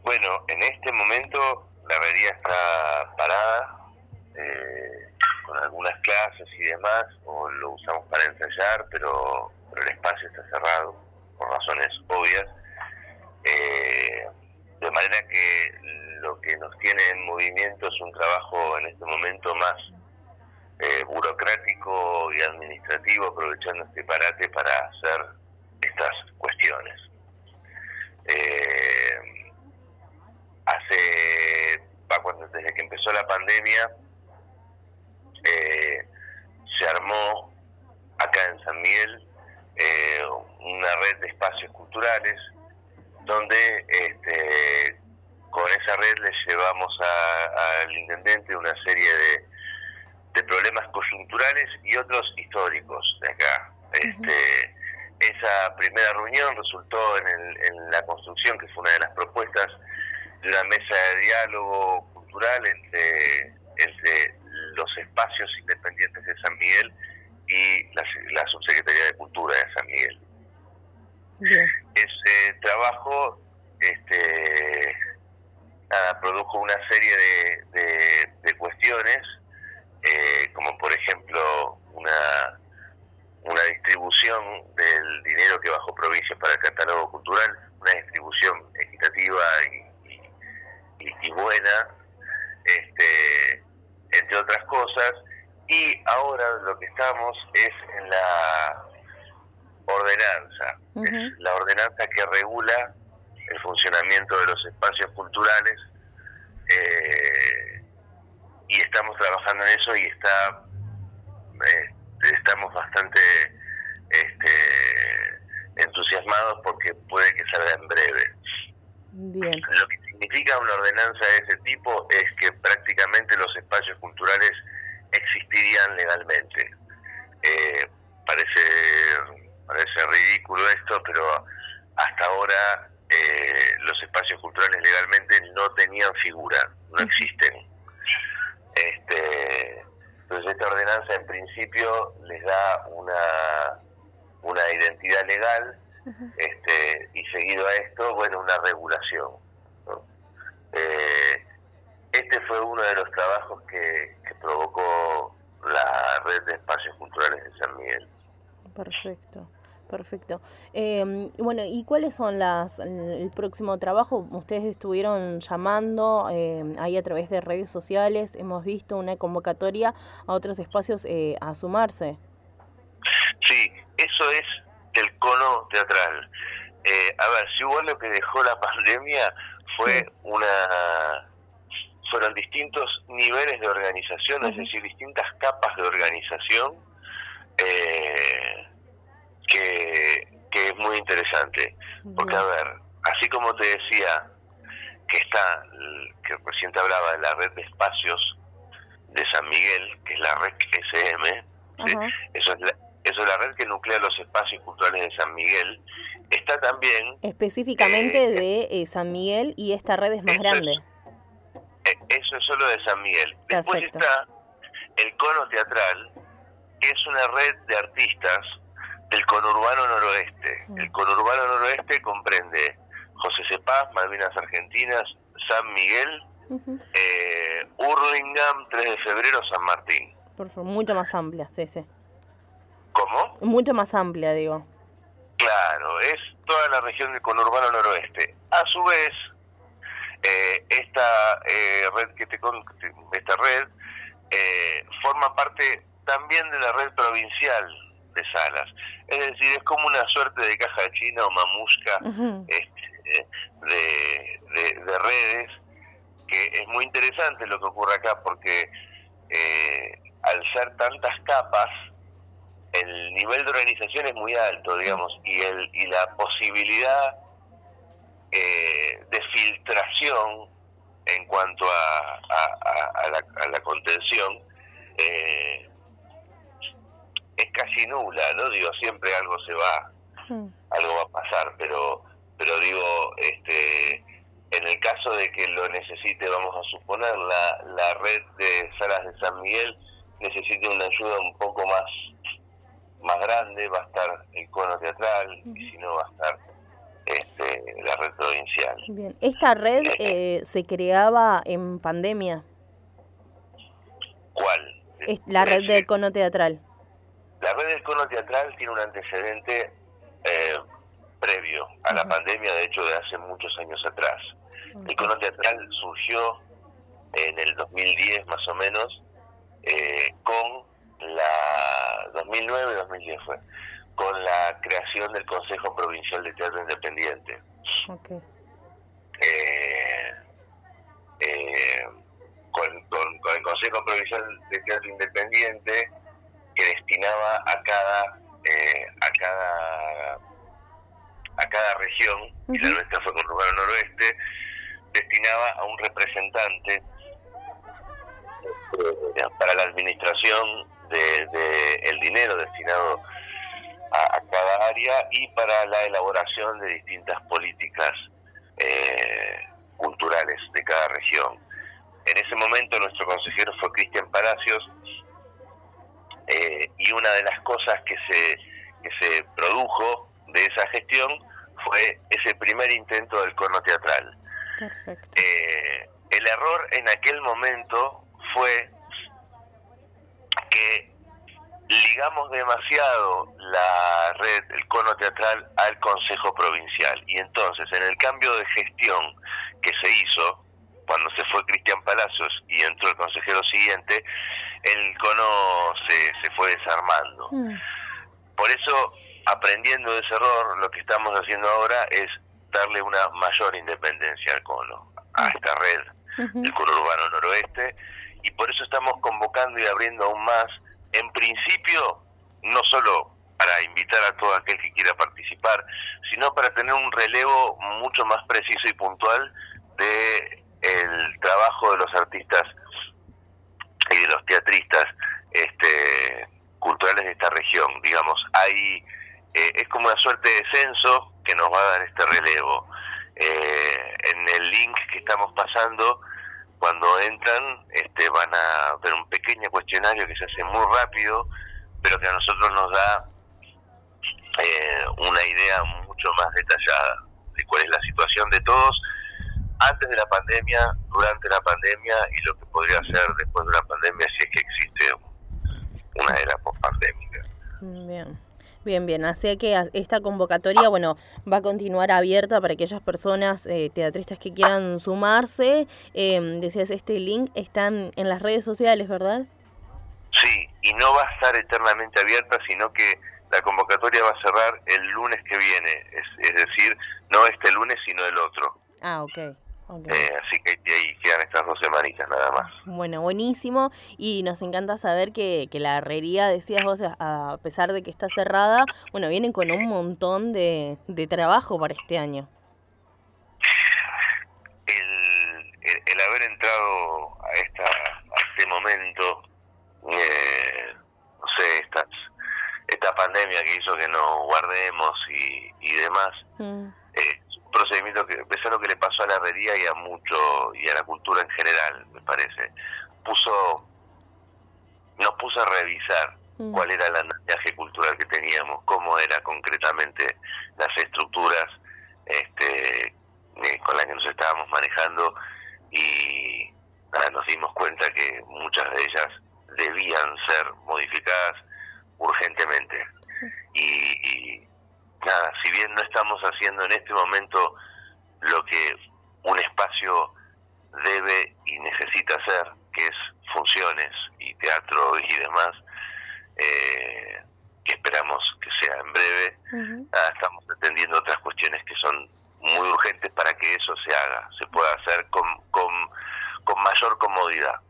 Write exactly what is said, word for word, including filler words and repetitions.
Bueno, en este momento la herrería está parada, eh, con algunas clases y demás, o lo usamos para ensayar, pero, pero el espacio está cerrado, por razones obvias. Eh, de manera que lo que nos tiene en movimiento es un trabajo en este momento más eh, burocrático y administrativo, aprovechando este parate para hacer estas cuestiones. Eh, hace, cuando, desde que empezó la pandemia, eh, se armó acá en San Miguel eh, una red de espacios culturales, donde este, con esa red le llevamos al intendente una serie de, de problemas coyunturales y otros históricos de acá. Este, esa primera reunión resultó en, el, en la construcción, que fue una de las propuestas, de una mesa de diálogo cultural entre, entre los espacios independientes de San Miguel y la, la Subsecretaría de Cultura de San Miguel. Bien. Ese trabajo este, nada, produjo una serie de, de, de cuestiones, eh, como por ejemplo una, una distribución del dinero que bajó provincia para el catálogo cultural, una distribución equitativa y, y, y, y buena, este, entre otras cosas. Y ahora lo que estamos es en la ordenanza, uh-huh. Es la ordenanza que regula el funcionamiento de los espacios culturales, eh, y estamos trabajando en eso y está eh, estamos bastante este, entusiasmados porque puede que salga en breve. Bien. Lo que significa una ordenanza de ese tipo es que prácticamente los espacios culturales existirían legalmente. Eh, parece parece ridículo esto, pero hasta ahora eh, los espacios culturales legalmente no tenían figura, no existen. Este, entonces esta ordenanza en principio les da una una identidad legal, este, y seguido a esto, bueno, una regulación, ¿no? Eh, este fue uno de los trabajos que, que provocó la red de espacios culturales de San Miguel. Perfecto, perfecto. Eh, bueno, ¿y cuáles son las el próximo trabajo? Ustedes estuvieron llamando eh, ahí a través de redes sociales, hemos visto una convocatoria a otros espacios eh, a sumarse. Sí, eso es el cono teatral. Eh, a ver, si hubo lo que dejó la pandemia fue sí. una... fueron distintos niveles de organización, uh-huh. es decir, distintas capas de organización, eh, que, que es muy interesante. Porque, a ver, así como te decía, que está, que recién te hablaba de la red de espacios de San Miguel, que es la R E C S M, uh-huh. ¿sí? Eso es la, eso es la red que nuclea los espacios culturales de San Miguel. Está también... Específicamente eh, de eh, San Miguel, y esta red es más grande. Es, Eso es solo de San Miguel. Perfecto. Después está el cono teatral, que es una red de artistas del conurbano noroeste. Mm. El conurbano noroeste comprende José Cepaz, Malvinas Argentinas, San Miguel, uh-huh. eh, Hurlingham, tres de febrero, San Martín. Por favor, mucho más amplia, sí, sí. ¿Cómo? Mucho más amplia, digo. Claro, es toda la región del conurbano noroeste. A su vez, Eh, esta eh, red que te esta red eh, forma parte también de la red provincial de salas, es decir, es como una suerte de caja china o mamusca, uh-huh. este, de, de, de redes, que es muy interesante lo que ocurre acá porque eh, al ser tantas capas el nivel de organización es muy alto, digamos, y el y la posibilidad Eh, de filtración en cuanto a, a, a, a, la, a la contención eh, es casi nula, ¿no? Digo, siempre algo se va, mm. algo va a pasar, pero pero digo, este, en el caso de que lo necesite, vamos a suponer, la, la red de salas de San Miguel necesite una ayuda un poco más, más grande, va a estar el cono teatral, mm. y si no va a estar este, la red provincial. Bien, ¿esta red eh, se creaba en pandemia? ¿Cuál? Es la red del cono teatral. La red del cono teatral tiene un antecedente eh, previo a la uh-huh. pandemia, de hecho de hace muchos años atrás. Uh-huh. El cono teatral surgió en el dos mil diez más o menos, eh, con la dos mil nueve dos mil diez fue, con la creación del Consejo Provincial de Teatro Independiente. Okay. Eh, eh, con, con, con el Consejo Provincial de Teatro Independiente, que destinaba a cada eh, a cada a cada región, uh-huh. y la nuestra fue con Urbano Noroeste, destinaba a un representante eh, para la administración de, de el dinero destinado a, a cada área y para la elaboración de distintas políticas eh, culturales de cada región. En ese momento nuestro consejero fue Cristian Palacios, eh, y una de las cosas que se que se produjo de esa gestión fue ese primer intento del cono teatral. Perfecto. Eh, el error en aquel momento fue que ligamos demasiado la red, el cono teatral, al Consejo Provincial, y entonces en el cambio de gestión que se hizo cuando se fue Cristian Palacios y entró el consejero siguiente, el cono se, se fue desarmando. Mm. Por eso, aprendiendo de ese error, lo que estamos haciendo ahora es darle una mayor independencia al cono, a esta red, uh-huh. el cono urbano noroeste, y por eso estamos convocando y abriendo aún más, en principio, no solo para invitar a todo aquel que quiera participar, sino para tener un relevo mucho más preciso y puntual de el trabajo de los artistas y de los teatristas este, culturales de esta región. Digamos, hay eh, es como una suerte de censo que nos va a dar este relevo. Eh, en el link que estamos pasando, cuando entran, este, van a ver un pequeño cuestionario que se hace muy rápido, pero que a nosotros nos da eh, una idea mucho más detallada de cuál es la situación de todos antes de la pandemia, durante la pandemia y lo que podría ser después de la pandemia, si es que existe una era post-pandémica. Bien, bien, bien. Así que esta convocatoria, bueno, va a continuar abierta para aquellas personas, eh, teatristas que quieran sumarse. Eh, decías, este link está en, en las redes sociales, ¿verdad? Sí, y no va a estar eternamente abierta, sino que la convocatoria va a cerrar el lunes que viene, es, es decir, no este lunes, sino el otro. Ah, ok. Okay. Eh, así que ahí quedan estas dos semanitas nada más. Bueno, buenísimo, y nos encanta saber que, que la herrería, decías vos, a pesar de que está cerrada, bueno, vienen con un montón de, de trabajo para este año. El, el, el haber entrado a, esta, a este momento, eh, no sé, estas, esta pandemia que hizo que nos guardemos y, y demás, mm. eh, procedimiento que, pese a lo que le pasó a la herrería y a mucho y a la cultura en general, me parece, puso nos puso a revisar mm. cuál era el andamiaje cultural que teníamos, cómo era concretamente las estructuras este eh, con las que nos estábamos manejando, y nada, nos dimos cuenta que muchas de ellas debían ser modificadas urgentemente. Y, y nada, si bien no estamos haciendo en este momento lo que un espacio debe y necesita hacer, que es funciones y teatro y demás, eh, que esperamos que sea en breve, uh-huh. nada, estamos atendiendo otras cuestiones que son muy urgentes para que eso se haga, se pueda hacer con, con, con mayor comodidad.